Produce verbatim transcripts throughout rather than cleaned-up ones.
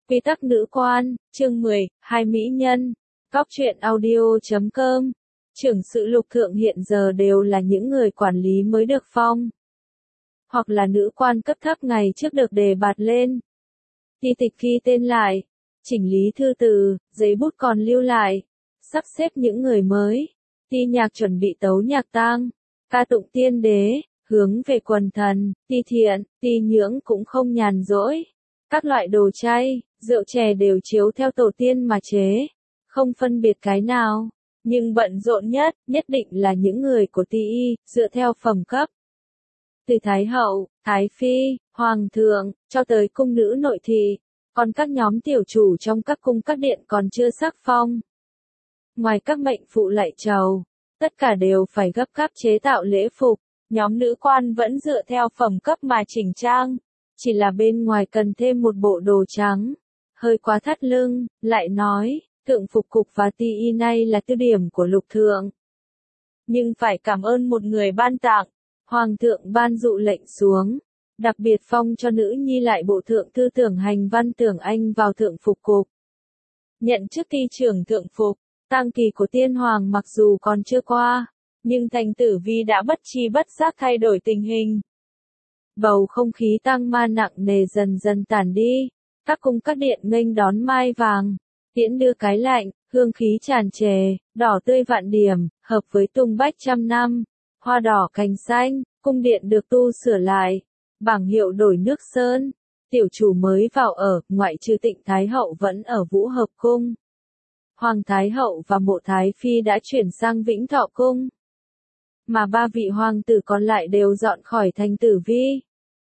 Quy tắc nữ quan, chương mười, hai mỹ nhân. Góc truyện audio chấm com. Trưởng sự lục thượng hiện giờ đều là những người quản lý mới được phong, hoặc là nữ quan cấp thấp ngày trước được đề bạt lên. Ti tịch ghi tên lại, chỉnh lý thư từ, giấy bút còn lưu lại, sắp xếp những người mới. Ti nhạc chuẩn bị tấu nhạc tang, ca tụng tiên đế, hướng về quần thần. Ti thiện, ti nhưỡng cũng không nhàn rỗi. Các loại đồ chay, rượu chè đều chiếu theo tổ tiên mà chế, không phân biệt cái nào. Nhưng bận rộn nhất, nhất định là những người của ti y, dựa theo phẩm cấp. Từ Thái Hậu, Thái Phi, Hoàng thượng, cho tới cung nữ nội thị, còn các nhóm tiểu chủ trong các cung các điện còn chưa sắc phong. Ngoài các mệnh phụ lạy chầu, tất cả đều phải gấp gáp chế tạo lễ phục. Nhóm nữ quan vẫn dựa theo phẩm cấp mà chỉnh trang, chỉ là bên ngoài cần thêm một bộ đồ trắng, hơi quá thắt lưng. Lại nói, thượng phục cục và ti y nay là tiêu điểm của lục thượng. Nhưng phải cảm ơn một người ban tặng, Hoàng thượng ban dụ lệnh xuống, đặc biệt phong cho nữ nhi lại bộ thượng thư tưởng hành văn Tưởng Anh vào thượng phục cục. Nhận chức ty trưởng thượng phục, tang kỳ của tiên hoàng mặc dù còn chưa qua, nhưng thành tử vi đã bất chi bất giác thay đổi tình hình. Bầu không khí tang ma nặng nề dần dần tản đi, các cung các điện nghênh đón mai vàng, tiễn đưa cái lạnh, hương khí tràn trề, đỏ tươi vạn điểm, hợp với tung bách trăm năm, hoa đỏ cành xanh. Cung điện được tu sửa lại, bảng hiệu đổi nước sơn, tiểu chủ mới vào ở, ngoại trừ Tịnh Thái Hậu vẫn ở Vũ Hợp Cung. Hoàng Thái Hậu và Mộ Thái Phi đã chuyển sang Vĩnh Thọ Cung, mà ba vị hoàng tử còn lại đều dọn khỏi thành Tử Vi.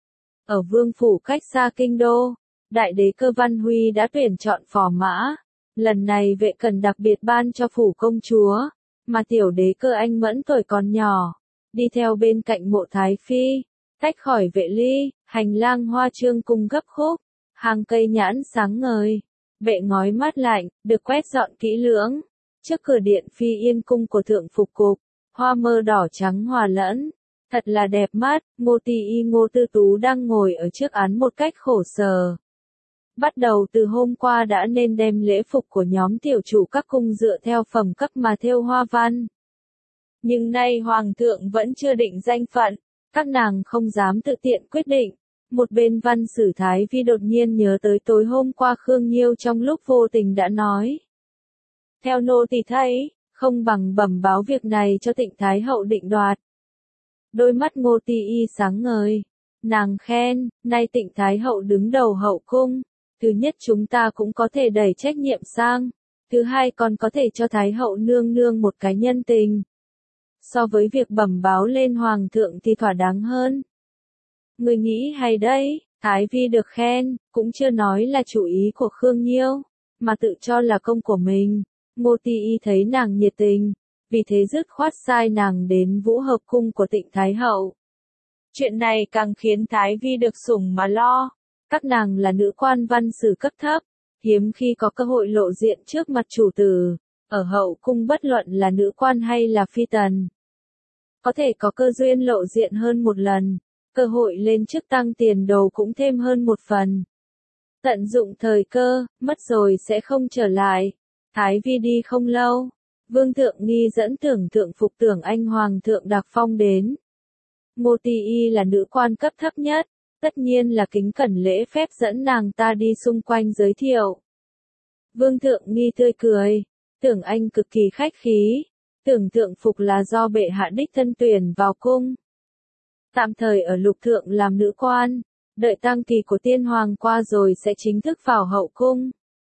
Ở vương phủ cách xa kinh đô, đại đế Cơ Văn Huy đã tuyển chọn phò mã, lần này vệ cần đặc biệt ban cho phủ công chúa, mà tiểu đế Cơ Anh Mẫn tuổi còn nhỏ, đi theo bên cạnh Mộ Thái Phi, tách khỏi vệ ly. Hành lang hoa trương cung gấp khúc, hàng cây nhãn sáng ngời, bệ ngói mát lạnh, được quét dọn kỹ lưỡng. Trước cửa điện Phi Yên cung của thượng phục cục, hoa mơ đỏ trắng hòa lẫn, thật là đẹp mắt. Ngô Ti Y Ngô Tư Tú đang ngồi ở trước án một cách khổ sở. Bắt đầu từ hôm qua đã nên đem lễ phục của nhóm tiểu chủ các cung dựa theo phẩm cấp mà thêu hoa văn. Nhưng nay Hoàng thượng vẫn chưa định danh phận, các nàng không dám tự tiện quyết định. Một bên văn sử Thái Vi đột nhiên nhớ tới tối hôm qua Khương Nhiêu trong lúc vô tình đã nói. Theo nô tỳ thấy, không bằng bẩm báo việc này cho Tịnh Thái Hậu định đoạt. Đôi mắt Ngô Ti Y sáng ngời, nàng khen, nay Tịnh Thái Hậu đứng đầu hậu cung, thứ nhất chúng ta cũng có thể đẩy trách nhiệm sang, thứ hai còn có thể cho Thái Hậu nương nương một cái nhân tình. So với việc bẩm báo lên Hoàng thượng thì thỏa đáng hơn. Người nghĩ hay đấy. Thái Vi được khen, cũng chưa nói là chủ ý của Khương Nhiêu, mà tự cho là công của mình. Ngô Ti Y thấy nàng nhiệt tình, vì thế dứt khoát sai nàng đến Vũ Hợp Cung của Tịnh Thái Hậu. Chuyện này càng khiến Thái Vi được sủng mà lo. Các nàng là nữ quan văn sử cấp thấp, hiếm khi có cơ hội lộ diện trước mặt chủ tử. Ở hậu cung bất luận là nữ quan hay là phi tần, có thể có cơ duyên lộ diện hơn một lần, cơ hội lên chức tăng tiền đồ cũng thêm hơn một phần. Tận dụng thời cơ, mất rồi sẽ không trở lại. Thái Vi đi không lâu, Vương thượng nghi dẫn tưởng thượng phục Tưởng Anh Hoàng thượng đặc phong đến. Ngô Ti Y là nữ quan cấp thấp nhất, tất nhiên là kính cẩn lễ phép dẫn nàng ta đi xung quanh giới thiệu. Vương thượng nghi tươi cười, Tưởng Anh cực kỳ khách khí, tưởng thượng phục là do bệ hạ đích thân tuyển vào cung. Tạm thời ở lục thượng làm nữ quan, đợi tang kỳ của tiên hoàng qua rồi sẽ chính thức vào hậu cung.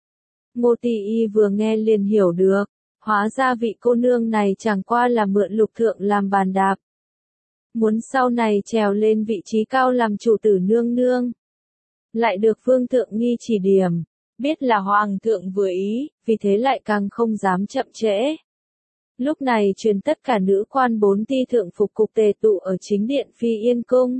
Ngô Ti Y vừa nghe liền hiểu được, hóa ra vị cô nương này chẳng qua là mượn lục thượng làm bàn đạp. Muốn sau này trèo lên vị trí cao làm chủ tử nương nương. Lại được vương thượng nghi chỉ điểm, biết là hoàng thượng vừa ý, vì thế lại càng không dám chậm trễ. Lúc này truyền tất cả nữ quan bốn ti thượng phục cục tề tụ ở chính điện Phi Yên cung.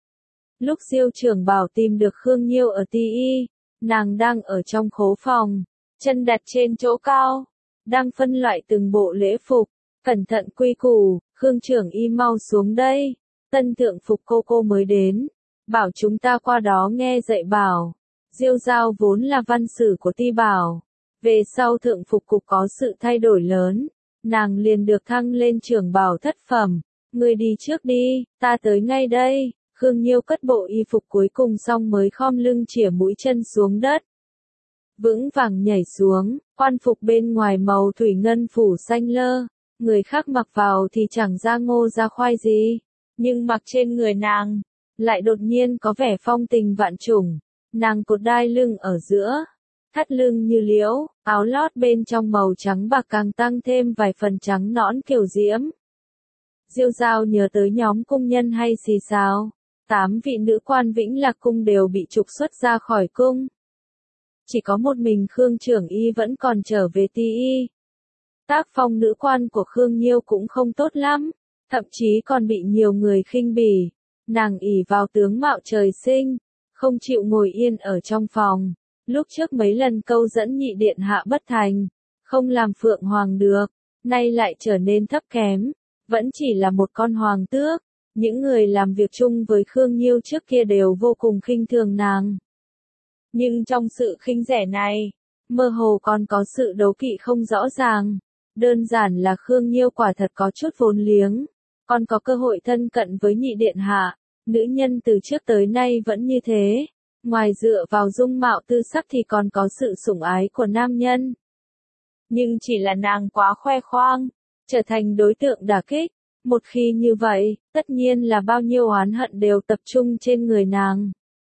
Lúc Diêu Trưởng Bảo tìm được Khương Nhiêu ở ti y, nàng đang ở trong khố phòng, chân đặt trên chỗ cao, đang phân loại từng bộ lễ phục, cẩn thận quy củ. Khương trưởng y mau xuống đây, tân thượng phục cô cô mới đến, bảo chúng ta qua đó nghe dạy bảo. Diêu Giao vốn là văn sử của Ti Bảo. Về sau thượng phục cục có sự thay đổi lớn, nàng liền được thăng lên trưởng bảo thất phẩm. Ngươi đi trước đi, ta tới ngay đây. Khương Nhiêu cất bộ y phục cuối cùng xong mới khom lưng chỉa mũi chân xuống đất. Vững vàng nhảy xuống, quan phục bên ngoài màu thủy ngân phủ xanh lơ, người khác mặc vào thì chẳng ra ngô ra khoai gì, nhưng mặc trên người nàng, lại đột nhiên có vẻ phong tình vạn trùng. Nàng cột đai lưng ở giữa, thắt lưng như liễu, áo lót bên trong màu trắng bạc càng tăng thêm vài phần trắng nõn kiều diễm. Diêu Giao nhớ tới nhóm cung nhân hay xì xào, tám vị nữ quan Vĩnh Lạc cung đều bị trục xuất ra khỏi cung. Chỉ có một mình Khương Trưởng Y vẫn còn trở về Ti Y. Tác phong nữ quan của Khương Nhiêu cũng không tốt lắm, thậm chí còn bị nhiều người khinh bỉ. Nàng ỷ vào tướng mạo trời sinh, không chịu ngồi yên ở trong phòng. Lúc trước mấy lần câu dẫn nhị điện hạ bất thành, không làm phượng hoàng được, nay lại trở nên thấp kém, vẫn chỉ là một con hoàng tước. Những người làm việc chung với Khương Nhiêu trước kia đều vô cùng khinh thường nàng. Nhưng trong sự khinh rẻ này, mơ hồ còn có sự đấu kỵ không rõ ràng. Đơn giản là Khương Nhiêu quả thật có chút vốn liếng, còn có cơ hội thân cận với nhị điện hạ. Nữ nhân từ trước tới nay vẫn như thế, ngoài dựa vào dung mạo tư sắc thì còn có sự sủng ái của nam nhân. Nhưng chỉ là nàng quá khoe khoang, trở thành đối tượng đả kích. Một khi như vậy, tất nhiên là bao nhiêu oán hận đều tập trung trên người nàng.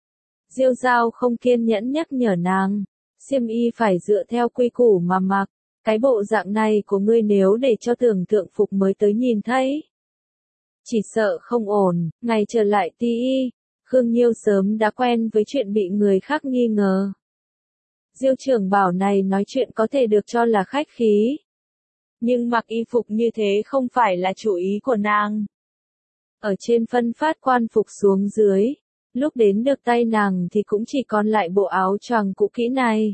Diêu Giao không kiên nhẫn nhắc nhở nàng, xiêm y phải dựa theo quy củ mà mặc, cái bộ dạng này của ngươi nếu để cho tưởng thượng phục mới tới nhìn thấy, chỉ sợ không ổn. Ngày trở lại Ti Y, Khương Nhiêu sớm đã quen với chuyện bị người khác nghi ngờ. Diêu trưởng bảo này nói chuyện có thể được cho là khách khí, nhưng mặc y phục như thế không phải là chủ ý của nàng. Ở trên phân phát quan phục xuống dưới, lúc đến được tay nàng thì cũng chỉ còn lại bộ áo choàng cũ kỹ này.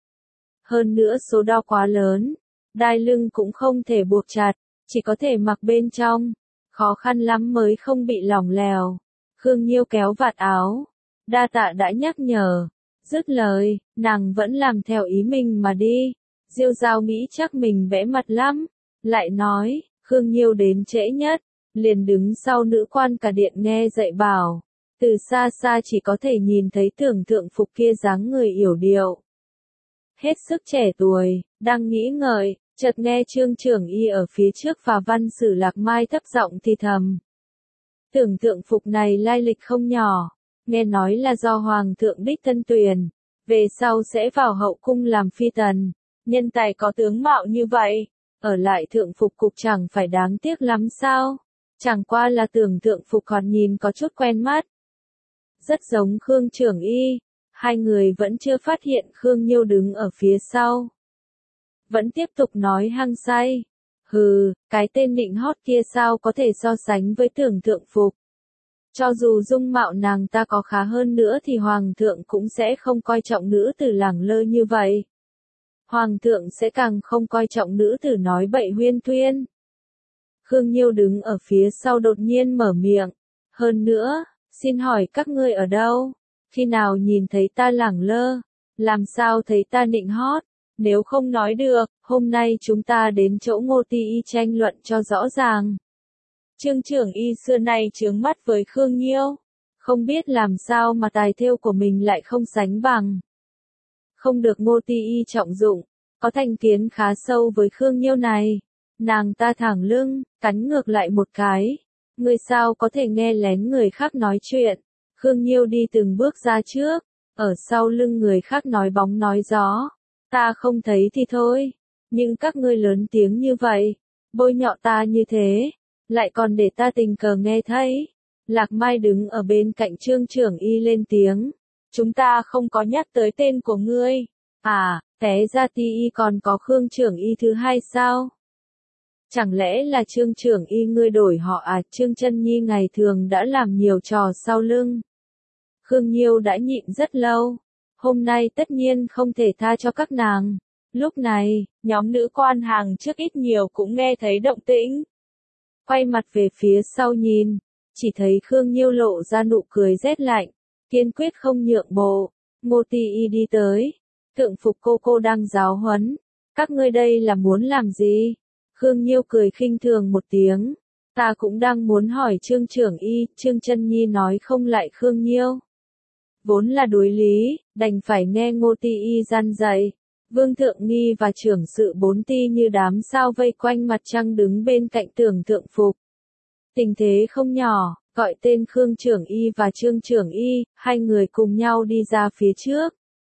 Hơn nữa số đo quá lớn, đai lưng cũng không thể buộc chặt, chỉ có thể mặc bên trong, khó khăn lắm mới không bị lỏng lèo. Khương Nhiêu kéo vạt áo, đa tạ đã nhắc nhở. Dứt lời, nàng vẫn làm theo ý mình mà đi. Diêu Giao nghĩ chắc mình vẽ mặt lắm, lại nói, Khương Nhiêu đến trễ nhất, liền đứng sau nữ quan cả điện nghe dạy bảo. Từ xa xa chỉ có thể nhìn thấy tưởng thượng phục kia dáng người yểu điệu, hết sức trẻ tuổi, đang nghĩ ngợi, chợt nghe Trương Trưởng Y ở phía trước và văn sử Lạc Mai thấp giọng thì thầm. Tưởng thượng phục này lai lịch không nhỏ, nghe nói là do Hoàng thượng đích thân tuyển, về sau sẽ vào hậu cung làm phi tần. Nhân tài có tướng mạo như vậy, ở lại thượng phục cục chẳng phải đáng tiếc lắm sao? Chẳng qua là tưởng thượng phục còn nhìn có chút quen mắt. Rất giống Khương Trưởng Y, hai người vẫn chưa phát hiện Khương Nhiêu đứng ở phía sau. Vẫn tiếp tục nói hăng say. Hừ, cái tên nịnh hót kia sao có thể so sánh với tưởng thượng phục. Cho dù dung mạo nàng ta có khá hơn nữa thì Hoàng thượng cũng sẽ không coi trọng nữ tử lẳng lơ như vậy. Hoàng thượng sẽ càng không coi trọng nữ tử nói bậy huyên thuyên. Khương Nhiêu đứng ở phía sau đột nhiên mở miệng. Hơn nữa, xin hỏi các ngươi ở đâu? Khi nào nhìn thấy ta lẳng lơ? Làm sao thấy ta nịnh hót? Nếu không nói được, hôm nay chúng ta đến chỗ Ngô Ti Y tranh luận cho rõ ràng. Trương Trưởng Y xưa nay chướng mắt với Khương Nhiêu, không biết làm sao mà tài thêu của mình lại không sánh bằng. Không được Ngô Ti Y trọng dụng, có thành kiến khá sâu với Khương Nhiêu này. Nàng ta thẳng lưng, cắn ngược lại một cái. Người sao có thể nghe lén người khác nói chuyện. Khương Nhiêu đi từng bước ra trước, ở sau lưng người khác nói bóng nói gió. Ta không thấy thì thôi, nhưng các ngươi lớn tiếng như vậy, bôi nhọ ta như thế, lại còn để ta tình cờ nghe thấy. Lạc Mai đứng ở bên cạnh Trương Trưởng Y lên tiếng. Chúng ta không có nhắc tới tên của ngươi. À, té ra Ti Y còn có Khương Trưởng Y thứ hai sao? Chẳng lẽ là Trương Trưởng Y ngươi đổi họ à? Trương Chân Nhi ngày thường đã làm nhiều trò sau lưng. Khương Nhiêu đã nhịn rất lâu. Hôm nay tất nhiên không thể tha cho các nàng. Lúc này, nhóm nữ quan hàng trước ít nhiều cũng nghe thấy động tĩnh. Quay mặt về phía sau nhìn, chỉ thấy Khương Nhiêu lộ ra nụ cười rét lạnh, kiên quyết không nhượng bộ. Ngô Ti Y đi tới. Thượng phục cô cô đang giáo huấn. Các ngươi đây là muốn làm gì? Khương Nhiêu cười khinh thường một tiếng. Ta cũng đang muốn hỏi Trương trưởng y, Trương Chân Nhi nói không lại Khương Nhiêu. Vốn là đối lý, đành phải nghe Ngô Ti Y gian dạy. Vương Thượng Nghi và trưởng sự bốn ti như đám sao vây quanh mặt trăng đứng bên cạnh Tưởng Thượng Phục. Tình thế không nhỏ, gọi tên Khương trưởng y và Trương trưởng y, hai người cùng nhau đi ra phía trước.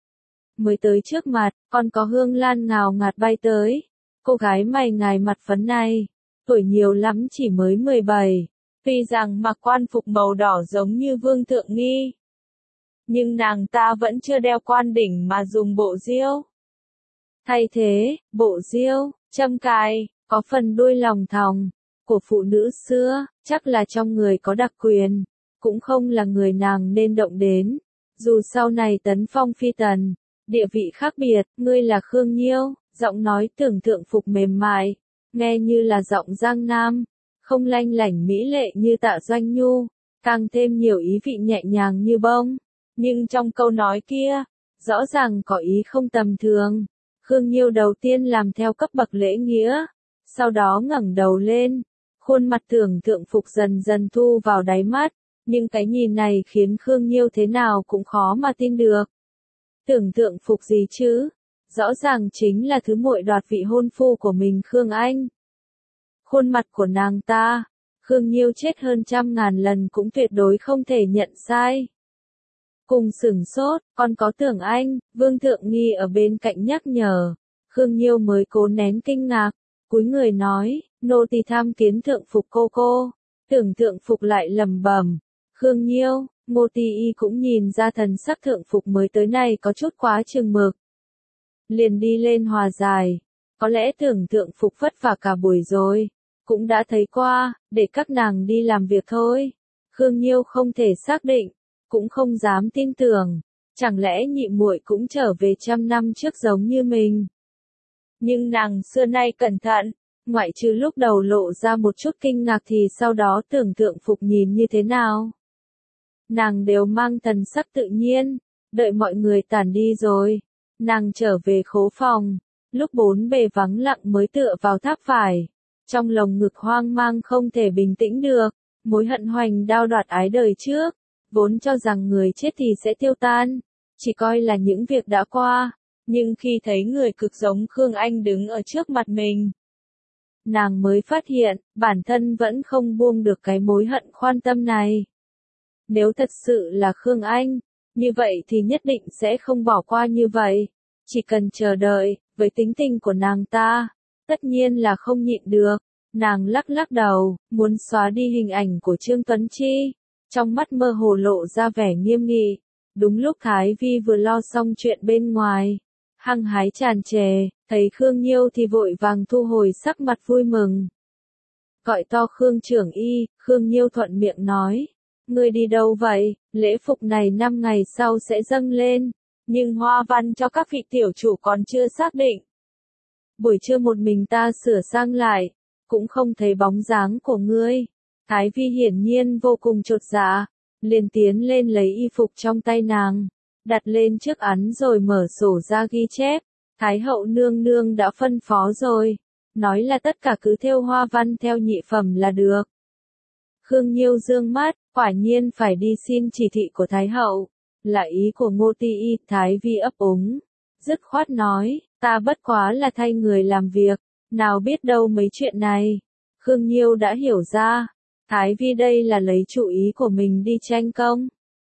Mới tới trước mặt, còn có hương lan ngào ngạt bay tới. Cô gái mày ngài mặt phấn này, tuổi nhiều lắm chỉ mới mười bảy, tuy rằng mặc quan phục màu đỏ giống như Vương Thượng Nghi. Nhưng nàng ta vẫn chưa đeo quan đỉnh mà dùng bộ diêu. Thay thế, bộ diêu, châm cài, có phần đuôi lòng thòng, của phụ nữ xưa, chắc là trong người có đặc quyền, cũng không là người nàng nên động đến. Dù sau này tấn phong phi tần, địa vị khác biệt, ngươi là Khương Nhiêu, giọng nói Tưởng Thượng Phục mềm mại, nghe như là giọng Giang Nam, không lanh lảnh mỹ lệ như Tạ Doanh Nhu, càng thêm nhiều ý vị nhẹ nhàng như bông. Nhưng trong câu nói kia, rõ ràng có ý không tầm thường. Khương Nhiêu đầu tiên làm theo cấp bậc lễ nghĩa, sau đó ngẩng đầu lên, khuôn mặt Tưởng Thượng Phục dần dần thu vào đáy mắt, nhưng cái nhìn này khiến Khương Nhiêu thế nào cũng khó mà tin được. Tưởng Thượng Phục gì chứ? Rõ ràng chính là thứ muội đoạt vị hôn phu của mình Khương Anh. Khuôn mặt của nàng ta, Khương Nhiêu chết hơn trăm ngàn lần cũng tuyệt đối không thể nhận sai. Cùng sửng sốt, còn có Tưởng Anh, Vương Thượng Nghi ở bên cạnh nhắc nhở. Khương Nhiêu mới cố nén kinh ngạc, cúi người nói, nô tỳ tham kiến Thượng Phục cô cô. Tưởng Thượng Phục lại lẩm bẩm, Khương Nhiêu, Ngô Ti Y cũng nhìn ra thần sắc Thượng Phục mới tới này có chút quá chừng mực. Liền đi lên hòa giải, có lẽ Tưởng Thượng Phục vất vả cả buổi rồi, cũng đã thấy qua, để các nàng đi làm việc thôi. Khương Nhiêu không thể xác định, cũng không dám tin tưởng, chẳng lẽ nhị muội cũng trở về trăm năm trước giống như mình. Nhưng nàng xưa nay cẩn thận, ngoại trừ lúc đầu lộ ra một chút kinh ngạc thì sau đó Tưởng Thượng Phục nhìn như thế nào. Nàng đều mang thần sắc tự nhiên, đợi mọi người tản đi rồi, nàng trở về khố phòng, lúc bốn bề vắng lặng mới tựa vào tháp vải, trong lồng ngực hoang mang không thể bình tĩnh được, mối hận hoành đao đoạt ái đời trước, vốn cho rằng người chết thì sẽ tiêu tan, chỉ coi là những việc đã qua, nhưng khi thấy người cực giống Khương Anh đứng ở trước mặt mình, nàng mới phát hiện, bản thân vẫn không buông được cái mối hận khoan tâm này. Nếu thật sự là Khương Anh, như vậy thì nhất định sẽ không bỏ qua như vậy. Chỉ cần chờ đợi, với tính tình của nàng ta, tất nhiên là không nhịn được. Nàng lắc lắc đầu, muốn xóa đi hình ảnh của Trương Tuấn Chi. Trong mắt mơ hồ lộ ra vẻ nghiêm nghị. Đúng lúc Thái Vi vừa lo xong chuyện bên ngoài, hăng hái tràn trề, thấy Khương Nhiêu thì vội vàng thu hồi sắc mặt vui mừng. Gọi to Khương trưởng y, Khương Nhiêu thuận miệng nói. Ngươi đi đâu vậy? Lễ phục này năm ngày sau sẽ dâng lên, nhưng hoa văn cho các vị tiểu chủ còn chưa xác định. Buổi trưa một mình ta sửa sang lại, cũng không thấy bóng dáng của ngươi. Thái Vi hiển nhiên vô cùng chột dạ, liền tiến lên lấy y phục trong tay nàng, đặt lên trước án rồi mở sổ ra ghi chép. Thái hậu nương nương đã phân phó rồi, nói là tất cả cứ thêu hoa văn theo nhị phẩm là được. Khương Nhiêu dương mắt, quả nhiên phải đi xin chỉ thị của Thái hậu, là ý của Ngô Ti Y. Thái Vi ấp úng, dứt khoát nói, ta bất quá là thay người làm việc, nào biết đâu mấy chuyện này. Khương Nhiêu đã hiểu ra, Thái Vi đây là lấy chủ ý của mình đi tranh công.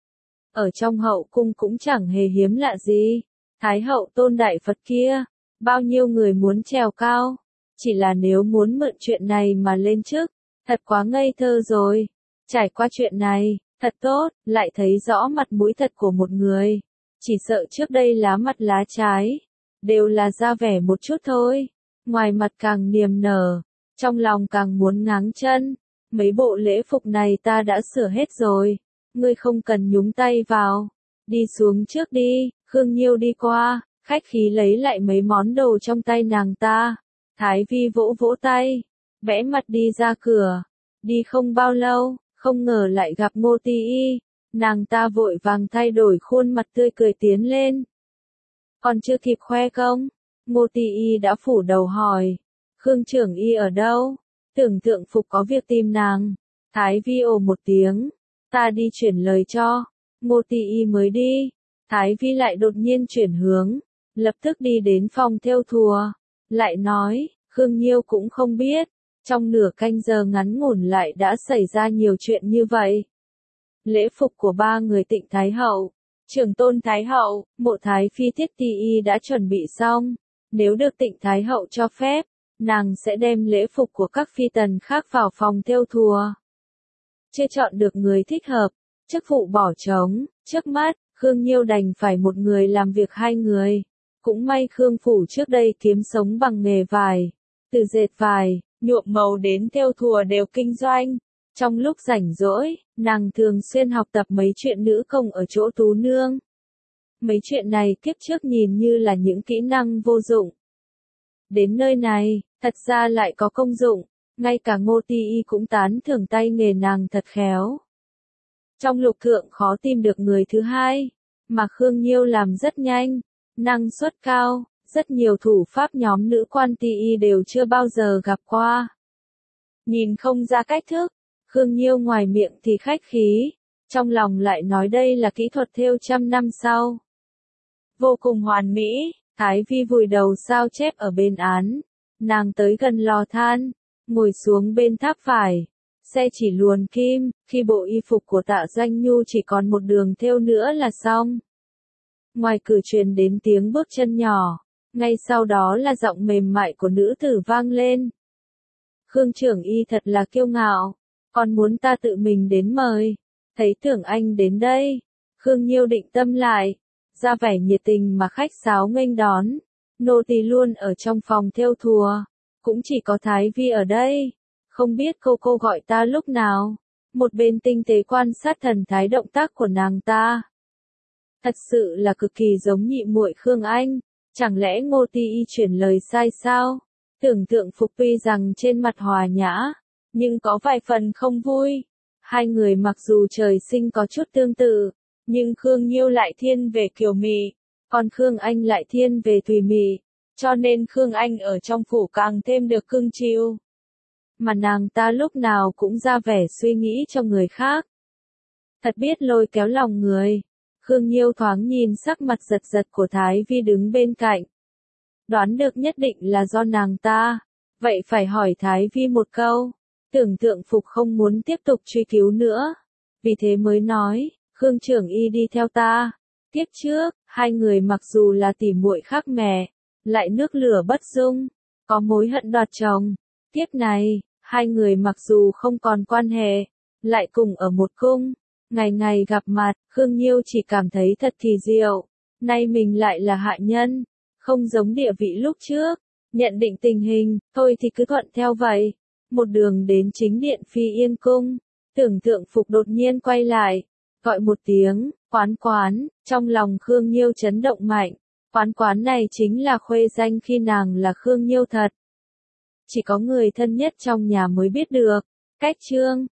Ở trong hậu cung cũng chẳng hề hiếm lạ gì, Thái hậu tôn đại Phật kia, bao nhiêu người muốn trèo cao, chỉ là nếu muốn mượn chuyện này mà lên chức, thật quá ngây thơ rồi. Trải qua chuyện này, thật tốt, lại thấy rõ mặt mũi thật của một người. Chỉ sợ trước đây lá mặt lá trái, đều là ra vẻ một chút thôi. Ngoài mặt càng niềm nở, trong lòng càng muốn ngáng chân. Mấy bộ lễ phục này ta đã sửa hết rồi, ngươi không cần nhúng tay vào. Đi xuống trước đi. Khương Nhiêu đi qua, khách khí lấy lại mấy món đồ trong tay nàng ta. Thái Vi vỗ vỗ tay, bẽ mặt đi ra cửa. Đi không bao lâu, không ngờ lại gặp Ngô Ti Y. Nàng ta vội vàng thay đổi khuôn mặt tươi cười tiến lên. Còn chưa kịp khoe công, Ngô Ti Y đã phủ đầu hỏi. Khương trưởng y ở đâu? Tưởng Tượng Phục có việc tìm nàng. Thái Vi ồ một tiếng. Ta đi chuyển lời cho. Ngô Ti Y mới đi. Thái Vi lại đột nhiên chuyển hướng. Lập tức đi đến phòng thêu thùa. Lại nói, Khương Nhiêu cũng không biết. Trong nửa canh giờ ngắn ngủn lại đã xảy ra nhiều chuyện như vậy. Lễ phục của ba người Tịnh Thái Hậu, Trưởng Tôn Thái Hậu, Mộ Thái Phi Thiết Ti Y đã chuẩn bị xong. Nếu được Tịnh Thái Hậu cho phép, nàng sẽ đem lễ phục của các phi tần khác vào phòng thêu thùa. Chưa chọn được người thích hợp, chức vụ bỏ trống, trước mắt, Khương Nhiêu đành phải một người làm việc hai người. Cũng may Khương Phủ trước đây kiếm sống bằng nghề vải, từ dệt vải, nhuộm màu đến thêu thùa đều kinh doanh. Trong lúc rảnh rỗi, nàng thường xuyên học tập mấy chuyện nữ công ở chỗ Tú Nương. Mấy chuyện này kiếp trước nhìn như là những kỹ năng vô dụng. Đến nơi này, thật ra lại có công dụng, ngay cả Ngô Ti Y cũng tán thưởng tay nghề nàng thật khéo. Trong lục thượng khó tìm được người thứ hai, mà Khương Nhiêu làm rất nhanh, năng suất cao, rất nhiều thủ pháp nhóm nữ quan Ti Y đều chưa bao giờ gặp qua. Nhìn không ra cách thức, Khương Nhiêu ngoài miệng thì khách khí, trong lòng lại nói đây là kỹ thuật thêu trăm năm sau. Vô cùng hoàn mỹ, Thái Vi vùi đầu sao chép ở bên án, nàng tới gần lò than, ngồi xuống bên tháp vải, xe chỉ luồn kim, khi bộ y phục của Tạ Doanh Nhu chỉ còn một đường thêu nữa là xong. Ngoài cửa truyền đến tiếng bước chân nhỏ, ngay sau đó là giọng mềm mại của nữ tử vang lên. Khương trưởng y thật là kiêu ngạo, còn muốn ta tự mình đến mời, thấy Tưởng Anh đến đây. Khương Nhiêu định tâm lại, ra vẻ nhiệt tình mà khách sáo nghênh đón. Nô tỳ luôn ở trong phòng thêu thùa, cũng chỉ có Thái Vi ở đây, không biết cô cô gọi ta lúc nào. Một bên tinh tế quan sát thần thái động tác của nàng ta. Thật sự là cực kỳ giống nhị muội Khương Anh, chẳng lẽ Ngô Ti Y chuyển lời sai sao? Tưởng Tượng Phục tuy rằng trên mặt hòa nhã, nhưng có vài phần không vui. Hai người mặc dù trời sinh có chút tương tự, nhưng Khương Nhiêu lại thiên về kiều mị, còn Khương Anh lại thiên về tùy mị, cho nên Khương Anh ở trong phủ càng thêm được cưng chiều. Mà nàng ta lúc nào cũng ra vẻ suy nghĩ cho người khác. Thật biết lôi kéo lòng người. Khương Nhiêu thoáng nhìn sắc mặt giật giật của Thái Vi đứng bên cạnh. Đoán được nhất định là do nàng ta, vậy phải hỏi Thái Vi một câu. Tưởng Tượng Phục không muốn tiếp tục truy cứu nữa, vì thế mới nói, Khương trưởng y đi theo ta. Tiếp trước, hai người mặc dù là tỉ muội khác mẹ, lại nước lửa bất dung, có mối hận đoạt chồng. Tiếp này, hai người mặc dù không còn quan hệ, lại cùng ở một cung, ngày ngày gặp mặt. Khương Nhiêu chỉ cảm thấy thật kỳ diệu, nay mình lại là hạ nhân, không giống địa vị lúc trước. Nhận định tình hình, thôi thì cứ thuận theo vậy. Một đường đến chính điện Phi Yên Cung, Tưởng Tượng Phục đột nhiên quay lại, gọi một tiếng, Quán Quán. Trong lòng Khương Nhiêu chấn động mạnh, Quán Quán này chính là khuê danh khi nàng là Khương Nhiêu thật. Chỉ có người thân nhất trong nhà mới biết được. Cách chương